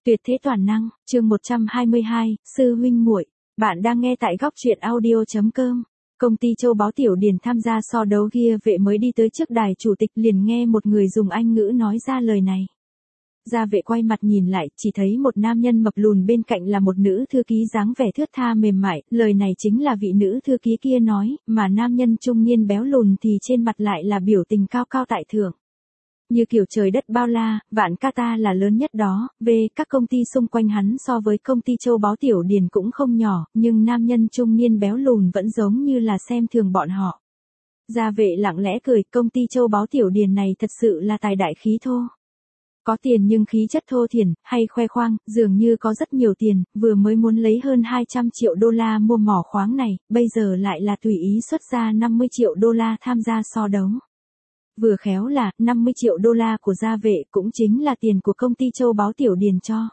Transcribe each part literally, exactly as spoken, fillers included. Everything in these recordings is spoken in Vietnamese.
Tuyệt thế toàn năng, chương một trăm hai mươi hai, sư huynh muội. Bạn đang nghe tại góc truyện audio chấm com. Công ty Châu Báu Tiểu Điền tham gia so đấu kia vệ mới đi tới trước đài chủ tịch liền nghe một người dùng Anh ngữ nói ra lời này. Gia vệ quay mặt nhìn lại, chỉ thấy một nam nhân mập lùn bên cạnh là một nữ thư ký dáng vẻ thướt tha mềm mại, lời này chính là vị nữ thư ký kia nói, mà nam nhân trung niên béo lùn thì trên mặt lại là biểu tình cao cao tại thượng. Như kiểu trời đất bao la, vạn ca ta là lớn nhất đó, về các công ty xung quanh hắn so với công ty Châu Báu Tiểu Điền cũng không nhỏ, nhưng nam nhân trung niên béo lùn vẫn giống như là xem thường bọn họ. Gia vệ lặng lẽ cười, công ty Châu Báu Tiểu Điền này thật sự là tài đại khí thô. Có tiền nhưng khí chất thô thiển, hay khoe khoang, dường như có rất nhiều tiền, vừa mới muốn lấy hơn hai trăm triệu đô la mua mỏ khoáng này, bây giờ lại là tùy ý xuất ra năm mươi triệu đô la tham gia so đấu. Vừa khéo là, năm mươi triệu đô la của gia vệ cũng chính là tiền của công ty Châu Báu Tiểu Điền cho.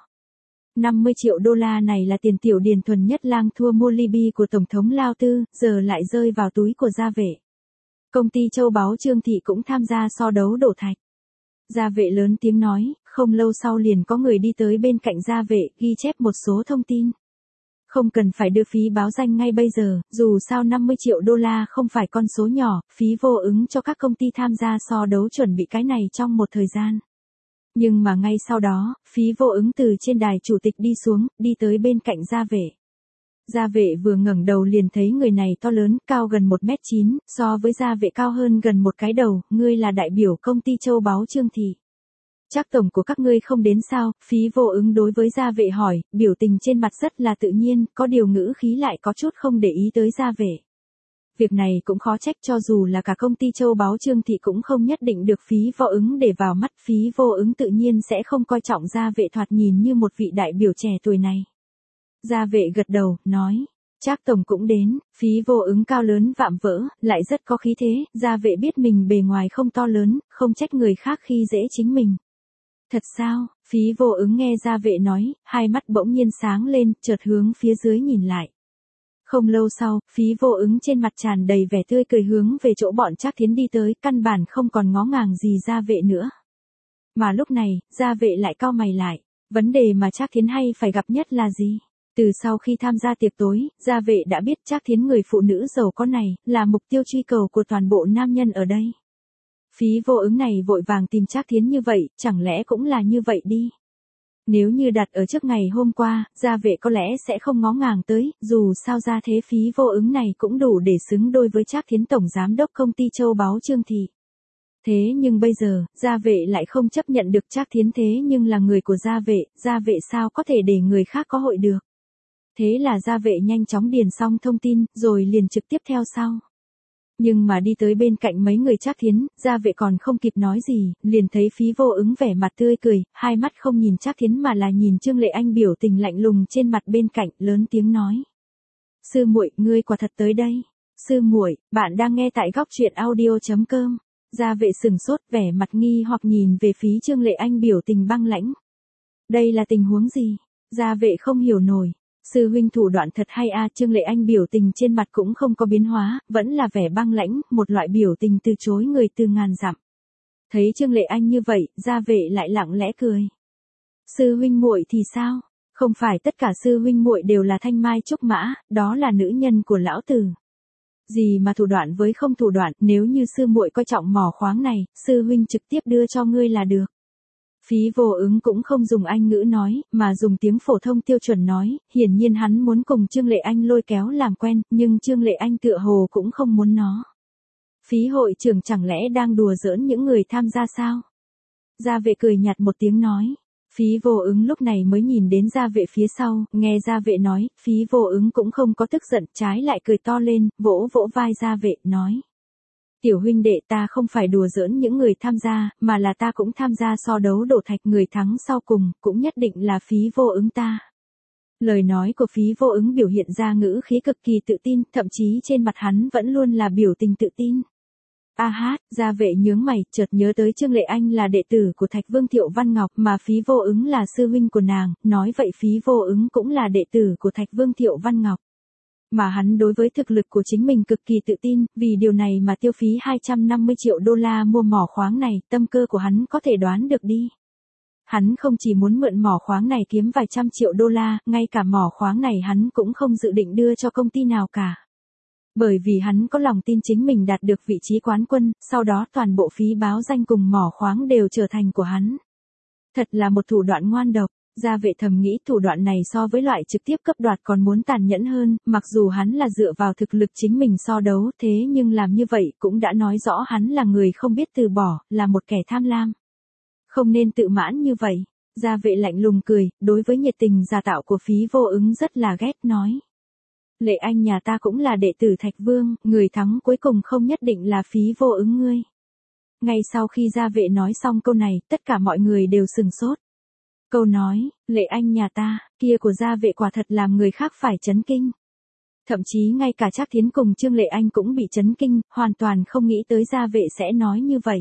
năm mươi triệu đô la này là tiền Tiểu Điền thuần nhất lang thua mua Libby của Tổng thống Lao Tư, giờ lại rơi vào túi của gia vệ. Công ty Châu Báu Trương Thị cũng tham gia so đấu đổ thạch. Gia vệ lớn tiếng nói, không lâu sau liền có người đi tới bên cạnh gia vệ, ghi chép một số thông tin. Không cần phải đưa phí báo danh ngay bây giờ, dù sao năm mươi triệu đô la không phải con số nhỏ, phí vô ứng cho các công ty tham gia so đấu chuẩn bị cái này trong một thời gian. Nhưng mà ngay sau đó, phí vô ứng từ trên đài chủ tịch đi xuống, đi tới bên cạnh gia vệ. Gia vệ vừa ngẩng đầu liền thấy người này to lớn, cao gần một mét chín, so với gia vệ cao hơn gần một cái đầu, ngươi là đại biểu công ty Châu Báu Trương Thị. Chắc tổng của các ngươi không đến sao, phí vô ứng đối với gia vệ hỏi, biểu tình trên mặt rất là tự nhiên, có điều ngữ khí lại có chút không để ý tới gia vệ. Việc này cũng khó trách, cho dù là cả công ty Châu Báu Trương Thị cũng không nhất định được phí vô ứng để vào mắt, phí vô ứng tự nhiên sẽ không coi trọng gia vệ thoạt nhìn như một vị đại biểu trẻ tuổi này. Gia vệ gật đầu, nói, Trác tổng cũng đến, phí vô ứng cao lớn vạm vỡ, lại rất có khí thế, gia vệ biết mình bề ngoài không to lớn, không trách người khác khi dễ chính mình. Thật sao, phí vô ứng nghe gia vệ nói, hai mắt bỗng nhiên sáng lên, chợt hướng phía dưới nhìn lại. Không lâu sau, phí vô ứng trên mặt tràn đầy vẻ tươi cười hướng về chỗ bọn Trác Thiến đi tới, căn bản không còn ngó ngàng gì gia vệ nữa. Mà lúc này, gia vệ lại cau mày lại, vấn đề mà Trác Thiến hay phải gặp nhất là gì? Từ sau khi tham gia tiệc tối, gia vệ đã biết Trác Thiến người phụ nữ giàu có này, là mục tiêu truy cầu của toàn bộ nam nhân ở đây. Phí vô ứng này vội vàng tìm Trác Thiến như vậy, chẳng lẽ cũng là như vậy đi. Nếu như đặt ở trước ngày hôm qua, gia vệ có lẽ sẽ không ngó ngàng tới, dù sao ra thế phí vô ứng này cũng đủ để xứng đôi với Trác Thiến tổng giám đốc công ty Châu Báu Trương Thị. Thế nhưng bây giờ, gia vệ lại không chấp nhận được Trác Thiến thế nhưng là người của gia vệ, gia vệ sao có thể để người khác có hội được. Thế là gia vệ nhanh chóng điền xong thông tin, rồi liền trực tiếp theo sau. Nhưng mà đi tới bên cạnh mấy người Trác Thiến, gia vệ còn không kịp nói gì, liền thấy phí vô ứng vẻ mặt tươi cười, hai mắt không nhìn Trác Thiến mà là nhìn Trương Lệ Anh biểu tình lạnh lùng trên mặt bên cạnh, lớn tiếng nói. Sư muội, ngươi quả thật tới đây. Sư muội, bạn đang nghe tại góc truyện audio chấm com. Gia vệ sừng sốt vẻ mặt nghi hoặc nhìn về phía Trương Lệ Anh biểu tình băng lãnh. Đây là tình huống gì? Gia vệ không hiểu nổi. Sư huynh thủ đoạn thật hay a, Trương Lệ Anh biểu tình trên mặt cũng không có biến hóa, vẫn là vẻ băng lãnh, một loại biểu tình từ chối người từ ngàn dặm. Thấy Trương Lệ Anh như vậy, gia vệ lại lặng lẽ cười. Sư huynh muội thì sao? Không phải tất cả sư huynh muội đều là thanh mai trúc mã, đó là nữ nhân của lão tử. Gì mà thủ đoạn với không thủ đoạn, nếu như sư muội coi trọng mỏ khoáng này, sư huynh trực tiếp đưa cho ngươi là được. Phí vô ứng cũng không dùng Anh ngữ nói, mà dùng tiếng phổ thông tiêu chuẩn nói, hiển nhiên hắn muốn cùng Trương Lệ Anh lôi kéo làm quen, nhưng Trương Lệ Anh tựa hồ cũng không muốn nó. Phí hội trưởng chẳng lẽ đang đùa giỡn những người tham gia sao? Gia vệ cười nhạt một tiếng nói. Phí vô ứng lúc này mới nhìn đến gia vệ phía sau, nghe gia vệ nói, phí vô ứng cũng không có tức giận, trái lại cười to lên, vỗ vỗ vai gia vệ, nói. Tiểu huynh đệ, ta không phải đùa giỡn những người tham gia, mà là ta cũng tham gia so đấu đổ thạch, người thắng sau cùng, cũng nhất định là phí vô ứng ta. Lời nói của phí vô ứng biểu hiện ra ngữ khí cực kỳ tự tin, thậm chí trên mặt hắn vẫn luôn là biểu tình tự tin. A hát, gia vệ nhướng mày, chợt nhớ tới Trương Lệ Anh là đệ tử của Thạch Vương Thiệu Văn Ngọc, mà phí vô ứng là sư huynh của nàng, nói vậy phí vô ứng cũng là đệ tử của Thạch Vương Thiệu Văn Ngọc. Mà hắn đối với thực lực của chính mình cực kỳ tự tin, vì điều này mà tiêu phí hai trăm năm mươi triệu đô la mua mỏ khoáng này, tâm cơ của hắn có thể đoán được đi. Hắn không chỉ muốn mượn mỏ khoáng này kiếm vài trăm triệu đô la, ngay cả mỏ khoáng này hắn cũng không dự định đưa cho công ty nào cả. Bởi vì hắn có lòng tin chính mình đạt được vị trí quán quân, sau đó toàn bộ phí báo danh cùng mỏ khoáng đều trở thành của hắn. Thật là một thủ đoạn ngoan độc. Gia Vệ thầm nghĩ thủ đoạn này so với loại trực tiếp cấp đoạt còn muốn tàn nhẫn hơn, mặc dù hắn là dựa vào thực lực chính mình so đấu, thế nhưng làm như vậy cũng đã nói rõ hắn là người không biết từ bỏ, là một kẻ tham lam. Không nên tự mãn như vậy. Gia Vệ lạnh lùng cười, đối với nhiệt tình giả tạo của Phí Vô Ứng rất là ghét nói. Lệ Anh nhà ta cũng là đệ tử Thạch Vương, người thắng cuối cùng không nhất định là Phí Vô Ứng ngươi. Ngay sau khi Gia Vệ nói xong câu này, tất cả mọi người đều sừng sốt. Câu nói, Lệ Anh nhà ta, kia của Gia Vệ quả thật làm người khác phải chấn kinh. Thậm chí ngay cả Trác Thiến cùng Trương Lệ Anh cũng bị chấn kinh, hoàn toàn không nghĩ tới Gia Vệ sẽ nói như vậy.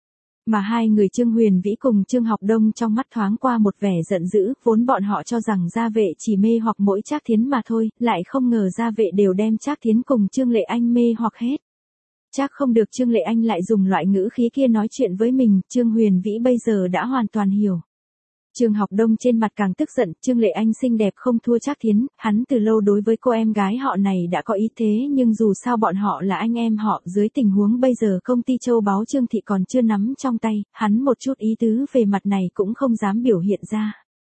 Mà hai người Trương Huyền Vĩ cùng Trương Học Đông trong mắt thoáng qua một vẻ giận dữ, vốn bọn họ cho rằng Gia Vệ chỉ mê hoặc mỗi Trác Thiến mà thôi, lại không ngờ Gia Vệ đều đem Trác Thiến cùng Trương Lệ Anh mê hoặc hết. Chắc không được Trương Lệ Anh lại dùng loại ngữ khí kia nói chuyện với mình, Trương Huyền Vĩ bây giờ đã hoàn toàn hiểu. Trương Học Đông trên mặt càng tức giận, Trương Lệ Anh xinh đẹp không thua Trác Thiến, hắn từ lâu đối với cô em gái họ này đã có ý thế nhưng dù sao bọn họ là anh em họ, dưới tình huống bây giờ công ty châu báu Trương Thị còn chưa nắm trong tay, hắn một chút ý tứ về mặt này cũng không dám biểu hiện ra.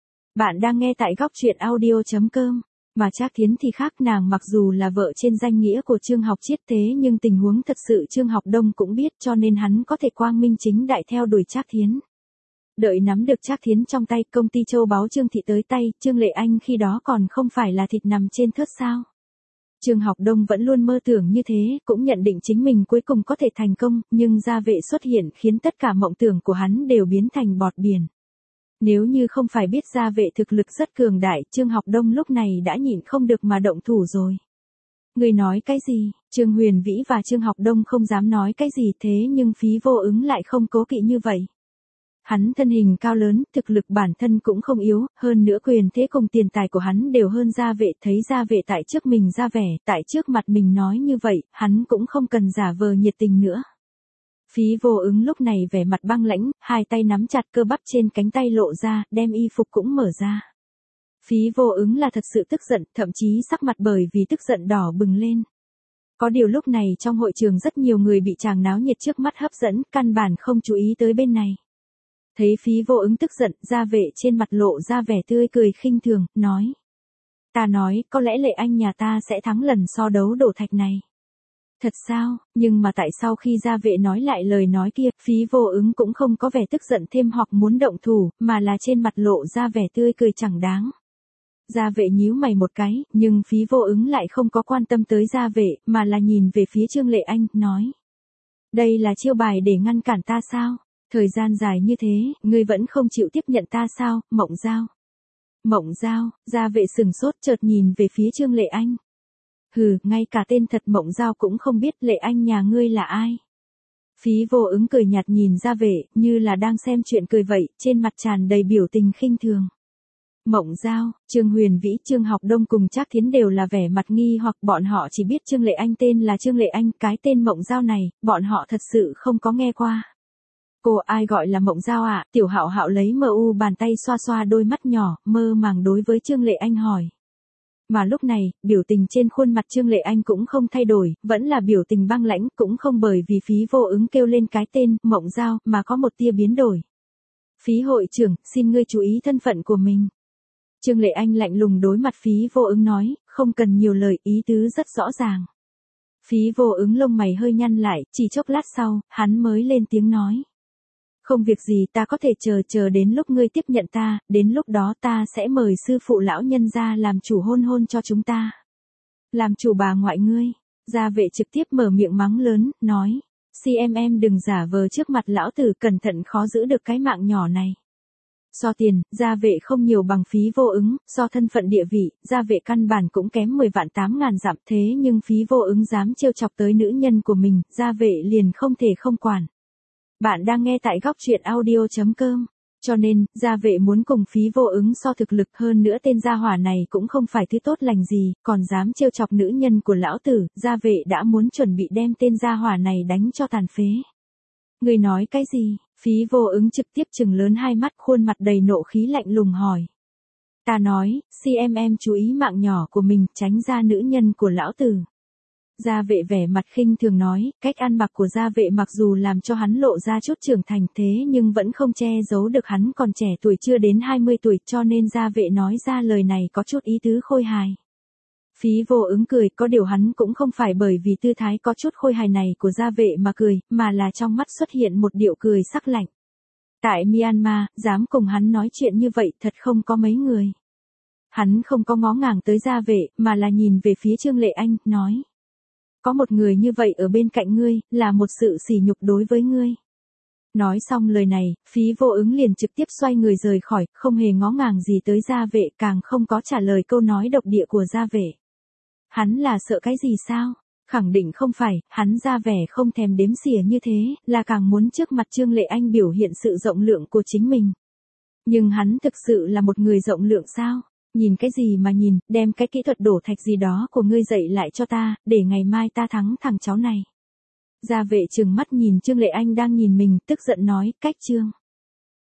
Bạn đang nghe tại góc truyện audio chấm com. Mà Trác Thiến thì khác, nàng mặc dù là vợ trên danh nghĩa của Trương Học Chiết thế nhưng tình huống thật sự Trương Học Đông cũng biết cho nên hắn có thể quang minh chính đại theo đuổi Trác Thiến. Đợi nắm được Trác Thiến trong tay, công ty châu báu Trương Thị tới tay, Trương Lệ Anh khi đó còn không phải là thịt nằm trên thớt sao. Trương Học Đông vẫn luôn mơ tưởng như thế, cũng nhận định chính mình cuối cùng có thể thành công, nhưng Gia Vệ xuất hiện khiến tất cả mộng tưởng của hắn đều biến thành bọt biển. Nếu như không phải biết Gia Vệ thực lực rất cường đại, Trương Học Đông lúc này đã nhịn không được mà động thủ rồi. Người nói cái gì? Trương Huyền Vĩ và Trương Học Đông không dám nói cái gì thế nhưng Phí Vô Ứng lại không cố kỵ như vậy. Hắn thân hình cao lớn, thực lực bản thân cũng không yếu, hơn nữa quyền thế cùng tiền tài của hắn đều hơn Gia Vệ, thấy Gia Vệ tại trước mình ra vẻ, tại trước mặt mình nói như vậy, hắn cũng không cần giả vờ nhiệt tình nữa. Phí Vô Ứng lúc này vẻ mặt băng lãnh, hai tay nắm chặt cơ bắp trên cánh tay lộ ra, đem y phục cũng mở ra. Phí Vô Ứng là thật sự tức giận, thậm chí sắc mặt bởi vì tức giận đỏ bừng lên. Có điều lúc này trong hội trường rất nhiều người bị chàng náo nhiệt trước mắt hấp dẫn, căn bản không chú ý tới bên này. Thấy Phí Vô Ứng tức giận, Gia Vệ trên mặt lộ ra vẻ tươi cười khinh thường, nói. Ta nói, có lẽ Lệ Anh nhà ta sẽ thắng lần so đấu đổ thạch này. Thật sao, nhưng mà tại sao khi Gia Vệ nói lại lời nói kia, Phí Vô Ứng cũng không có vẻ tức giận thêm hoặc muốn động thủ, mà là trên mặt lộ ra vẻ tươi cười chẳng đáng. Gia Vệ nhíu mày một cái, nhưng Phí Vô Ứng lại không có quan tâm tới Gia Vệ, mà là nhìn về phía Trương Lệ Anh, nói. Đây là chiêu bài để ngăn cản ta sao? Thời gian dài như thế, ngươi vẫn không chịu tiếp nhận ta sao, Mộng Giao? Mộng Giao, Gia Vệ sừng sốt chợt nhìn về phía Trương Lệ Anh. Hừ, ngay cả tên thật Mộng Giao cũng không biết Lệ Anh nhà ngươi là ai. Phí Vô Ứng cười nhạt nhìn Gia Vệ, như là đang xem chuyện cười vậy, trên mặt tràn đầy biểu tình khinh thường. Mộng Giao, Trương Huyền Vĩ, Trương Học Đông cùng Trác Thiến đều là vẻ mặt nghi hoặc bọn họ chỉ biết Trương Lệ Anh tên là Trương Lệ Anh, cái tên Mộng Giao này, bọn họ thật sự không có nghe qua. Cô ai gọi là Mộng Giao ạ? À? Tiểu Hạo Hạo lấy mờ u bàn tay xoa xoa đôi mắt nhỏ, mơ màng đối với Trương Lệ Anh hỏi. Mà lúc này, biểu tình trên khuôn mặt Trương Lệ Anh cũng không thay đổi, vẫn là biểu tình băng lãnh, cũng không bởi vì Phí Vô Ứng kêu lên cái tên Mộng Giao mà có một tia biến đổi. Phí hội trưởng, xin ngươi chú ý thân phận của mình. Trương Lệ Anh lạnh lùng đối mặt Phí Vô Ứng nói, không cần nhiều lời, ý tứ rất rõ ràng. Phí Vô Ứng lông mày hơi nhăn lại, chỉ chốc lát sau, hắn mới lên tiếng nói. Không việc gì, ta có thể chờ chờ đến lúc ngươi tiếp nhận ta, đến lúc đó ta sẽ mời sư phụ lão nhân ra làm chủ hôn hôn cho chúng ta. Làm chủ bà ngoại ngươi. Gia Vệ trực tiếp mở miệng mắng lớn, nói. xê em em đừng giả vờ trước mặt lão tử, cẩn thận khó giữ được cái mạng nhỏ này. So tiền, Gia Vệ không nhiều bằng Phí Vô Ứng, so thân phận địa vị, Gia Vệ căn bản cũng kém mười vạn tám ngàn dặm, thế nhưng Phí Vô Ứng dám trêu chọc tới nữ nhân của mình, Gia Vệ liền không thể không quản. Bạn đang nghe tại góc truyện audio chấm com. Cho nên, Gia Vệ muốn cùng Phí Vô Ứng so thực lực, hơn nữa tên gia hỏa này cũng không phải thứ tốt lành gì, còn dám trêu chọc nữ nhân của lão tử, Gia Vệ đã muốn chuẩn bị đem tên gia hỏa này đánh cho tàn phế. Người nói cái gì? Phí Vô Ứng trực tiếp trừng lớn hai mắt, khuôn mặt đầy nộ khí lạnh lùng hỏi. Ta nói, si em em chú ý mạng nhỏ của mình, tránh ra nữ nhân của lão tử. Gia Vệ vẻ mặt khinh thường nói, cách ăn mặc của Gia Vệ mặc dù làm cho hắn lộ ra chút trưởng thành thế nhưng vẫn không che giấu được hắn còn trẻ tuổi chưa đến hai mươi tuổi, cho nên Gia Vệ nói ra lời này có chút ý tứ khôi hài. Phí Vô Ứng cười, có điều hắn cũng không phải bởi vì tư thái có chút khôi hài này của Gia Vệ mà cười, mà là trong mắt xuất hiện một điệu cười sắc lạnh. Tại Myanmar, dám cùng hắn nói chuyện như vậy thật không có mấy người. Hắn không có ngó ngàng tới Gia Vệ, mà là nhìn về phía Trương Lệ Anh, nói. Có một người như vậy ở bên cạnh ngươi, là một sự sỉ nhục đối với ngươi. Nói xong lời này, Phí Vô Ứng liền trực tiếp xoay người rời khỏi, không hề ngó ngàng gì tới Gia Vệ, càng không có trả lời câu nói độc địa của Gia Vệ. Hắn là sợ cái gì sao? Khẳng định không phải, hắn ra vẻ không thèm đếm xỉa như thế, là càng muốn trước mặt Trương Lệ Anh biểu hiện sự rộng lượng của chính mình. Nhưng hắn thực sự là một người rộng lượng sao? Nhìn cái gì mà nhìn, đem cái kỹ thuật đổ thạch gì đó của ngươi dạy lại cho ta, để ngày mai ta thắng thằng cháu này. Gia Vệ trừng mắt nhìn Trương Lệ Anh đang nhìn mình, tức giận nói, cách Trương.